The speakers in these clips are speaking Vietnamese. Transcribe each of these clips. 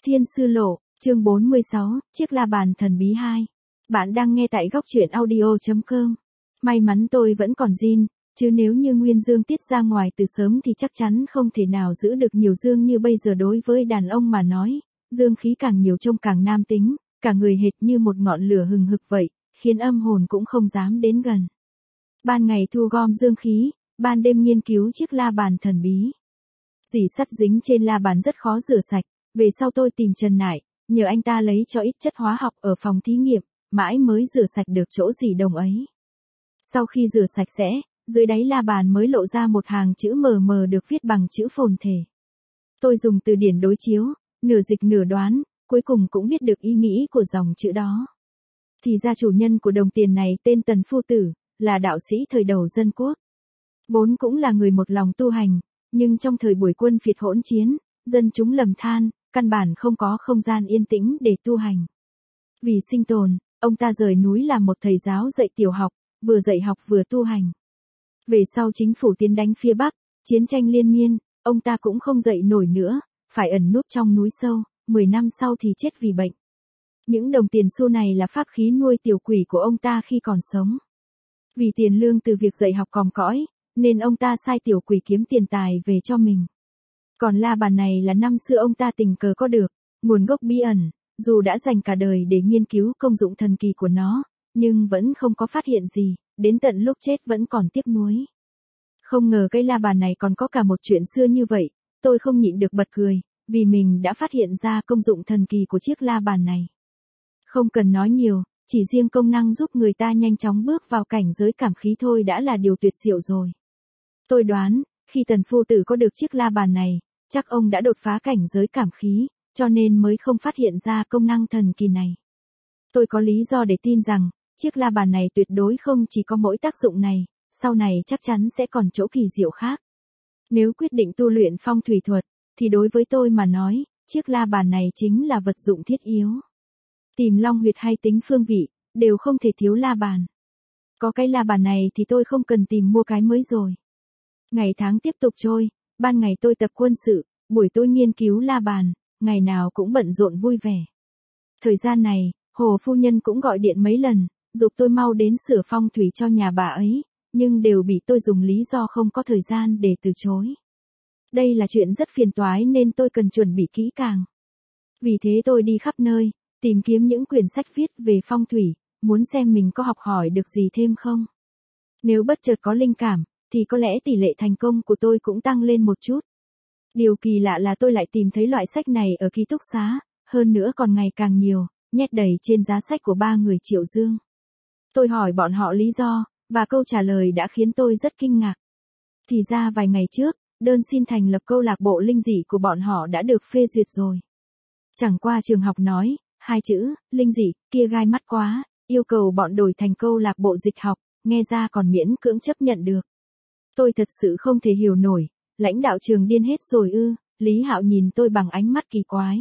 Thiên Sư Lộ, chương 46, chiếc la bàn thần bí 2. Bạn đang nghe tại góc truyện audio.com. May mắn tôi vẫn còn zin, chứ nếu như Nguyên Dương tiết ra ngoài từ sớm thì chắc chắn không thể nào giữ được nhiều dương như bây giờ. Đối với đàn ông mà nói, dương khí càng nhiều trông càng nam tính, cả người hệt như một ngọn lửa hừng hực vậy, khiến âm hồn cũng không dám đến gần. Ban ngày thu gom dương khí, ban đêm nghiên cứu chiếc la bàn thần bí. Dỉ sắt dính trên la bàn rất khó rửa sạch, về sau tôi tìm Trần Nại, nhờ anh ta lấy cho ít chất hóa học ở phòng thí nghiệm, mãi mới rửa sạch được chỗ dỉ đồng ấy. Sau khi rửa sạch sẽ, dưới đáy la bàn mới lộ ra một hàng chữ mờ mờ được viết bằng chữ phồn thể. Tôi dùng từ điển đối chiếu, nửa dịch nửa đoán, cuối cùng cũng biết được ý nghĩ của dòng chữ đó. Thì ra chủ nhân của đồng tiền này tên Tần Phu Tử, là đạo sĩ thời đầu dân quốc. Vốn cũng là người một lòng tu hành, nhưng trong thời buổi quân phiệt hỗn chiến, dân chúng lầm than, căn bản không có không gian yên tĩnh để tu hành. Vì sinh tồn, ông ta rời núi làm một thầy giáo dạy tiểu học, vừa dạy học vừa tu hành. Về sau chính phủ tiến đánh phía Bắc, chiến tranh liên miên, ông ta cũng không dậy nổi nữa, phải ẩn núp trong núi sâu, 10 năm sau thì chết vì bệnh. Những đồng tiền xu này là pháp khí nuôi tiểu quỷ của ông ta khi còn sống. Vì tiền lương từ việc dạy học còm cõi, nên ông ta sai tiểu quỷ kiếm tiền tài về cho mình. Còn la bàn này là năm xưa ông ta tình cờ có được, nguồn gốc bí ẩn, dù đã dành cả đời để nghiên cứu công dụng thần kỳ của nó, nhưng vẫn không có phát hiện gì, đến tận lúc chết vẫn còn tiếc nuối. Không ngờ cây la bàn này còn có cả một chuyện xưa như vậy, tôi không nhịn được bật cười, vì mình đã phát hiện ra công dụng thần kỳ của chiếc la bàn này. Không cần nói nhiều, chỉ riêng công năng giúp người ta nhanh chóng bước vào cảnh giới cảm khí thôi đã là điều tuyệt diệu rồi. Tôi đoán, khi Tần Phu Tử có được chiếc la bàn này, chắc ông đã đột phá cảnh giới cảm khí, cho nên mới không phát hiện ra công năng thần kỳ này. Tôi có lý do để tin rằng, chiếc la bàn này tuyệt đối không chỉ có mỗi tác dụng này, sau này chắc chắn sẽ còn chỗ kỳ diệu khác. Nếu quyết định tu luyện phong thủy thuật, thì đối với tôi mà nói, chiếc la bàn này chính là vật dụng thiết yếu. Tìm long huyệt hay tính phương vị, đều không thể thiếu la bàn. Có cái la bàn này thì tôi không cần tìm mua cái mới rồi. Ngày tháng tiếp tục trôi, ban ngày tôi tập quân sự, buổi tối nghiên cứu la bàn, ngày nào cũng bận rộn vui vẻ. Thời gian này, Hồ phu nhân cũng gọi điện mấy lần, giục tôi mau đến sửa phong thủy cho nhà bà ấy, nhưng đều bị tôi dùng lý do không có thời gian để từ chối. Đây là chuyện rất phiền toái nên tôi cần chuẩn bị kỹ càng. Vì thế tôi đi khắp nơi, tìm kiếm những quyển sách viết về phong thủy, muốn xem mình có học hỏi được gì thêm không. Nếu bất chợt có linh cảm, thì có lẽ tỷ lệ thành công của tôi cũng tăng lên một chút. Điều kỳ lạ là tôi lại tìm thấy loại sách này ở ký túc xá, hơn nữa còn ngày càng nhiều, nhét đầy trên giá sách của 3 người Triệu Dương. Tôi hỏi bọn họ lý do, và câu trả lời đã khiến tôi rất kinh ngạc. Thì ra vài ngày trước, đơn xin thành lập câu lạc bộ linh dị của bọn họ đã được phê duyệt rồi. Chẳng qua trường học nói, 2 chữ, linh dị, kia gai mắt quá, yêu cầu bọn đổi thành câu lạc bộ dịch học, nghe ra còn miễn cưỡng chấp nhận được. Tôi thật sự không thể hiểu nổi, lãnh đạo trường điên hết rồi ư? Lý Hạo nhìn tôi bằng ánh mắt kỳ quái.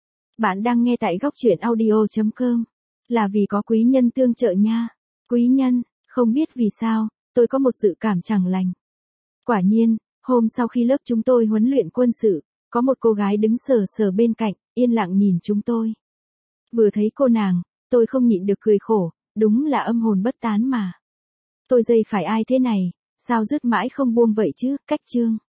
Bạn đang nghe tại góc truyện audio.com, là vì có quý nhân tương trợ nha. Quý nhân, không biết vì sao, tôi có một dự cảm chẳng lành. Quả nhiên, hôm sau khi lớp chúng tôi huấn luyện quân sự, có một cô gái đứng sờ sờ bên cạnh, yên lặng nhìn chúng tôi. Vừa thấy cô nàng, tôi không nhịn được cười khổ, đúng là âm hồn bất tán mà. Tôi dây phải ai thế này, sao dứt mãi không buông vậy chứ, cách chương.